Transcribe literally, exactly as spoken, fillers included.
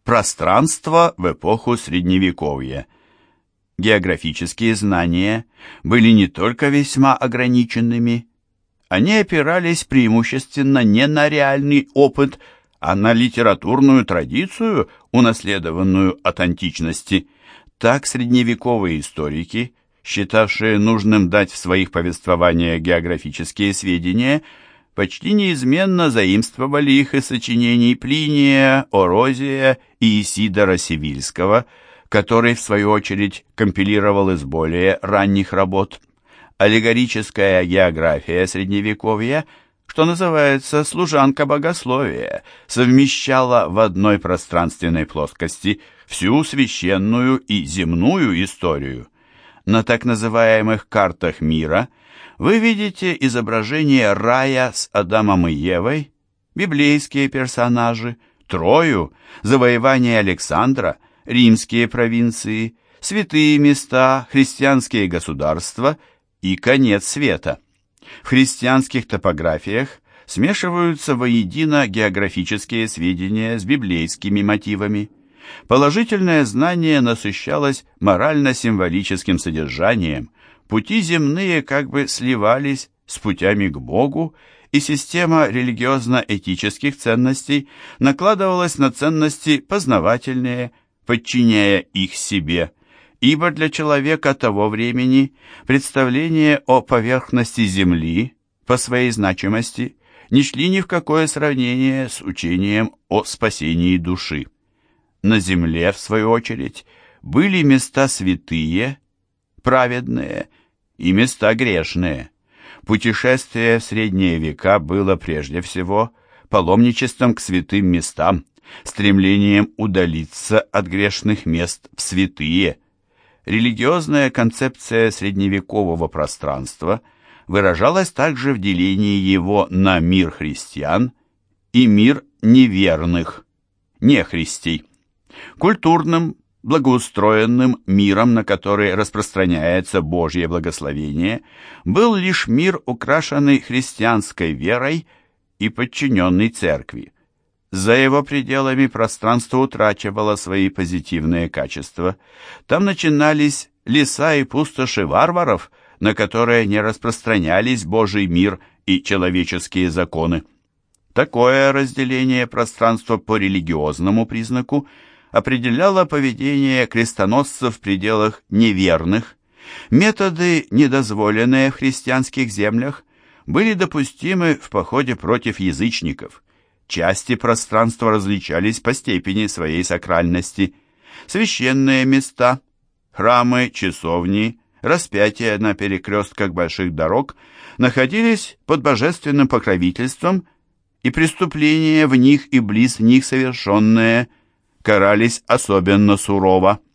Пространство в эпоху Средневековья. Географические знания были не только весьма ограниченными, они опирались преимущественно не на реальный опыт, а на литературную традицию, унаследованную от античности. Так средневековые историки, считавшие нужным дать в своих повествованиях географические сведения, почти неизменно заимствовали их из сочинений Плиния, Орозия и Исидора Севильского, который, в свою очередь, компилировал из более ранних работ. Аллегорическая география Средневековья, что называется служанка богословия, совмещала в одной пространственной плоскости всю священную и земную историю. На так называемых картах мира вы видите изображение рая с Адамом и Евой, библейские персонажи, Трою, завоевание Александра, римские провинции, святые места, христианские государства и конец света. В христианских топографиях смешиваются воедино географические сведения с библейскими мотивами. Положительное знание насыщалось морально-символическим содержанием, пути земные как бы сливались с путями к Богу, и система религиозно-этических ценностей накладывалась на ценности познавательные, подчиняя их себе, ибо для человека того времени представления о поверхности земли по своей значимости не шли ни в какое сравнение с учением о спасении души. На земле, в свою очередь, были места святые, праведные и места грешные. Путешествие в средние века было прежде всего паломничеством к святым местам, стремлением удалиться от грешных мест в святые. Религиозная концепция средневекового пространства выражалась также в делении его на мир христиан и мир неверных, нехристей. Культурным, благоустроенным миром, на который распространяется Божье благословение, был лишь мир, украшенный христианской верой и подчиненный церкви. За его пределами пространство утрачивало свои позитивные качества. Там начинались леса и пустоши варваров, на которые не распространялись Божий мир и человеческие законы. Такое разделение пространства по религиозному признаку определяло поведение крестоносцев в пределах неверных. Методы, недозволенные в христианских землях, были допустимы в походе против язычников. Части пространства различались по степени своей сакральности. Священные места, храмы, часовни, распятия на перекрестках больших дорог находились под божественным покровительством, и преступления в них и близ них совершенные карались особенно сурово.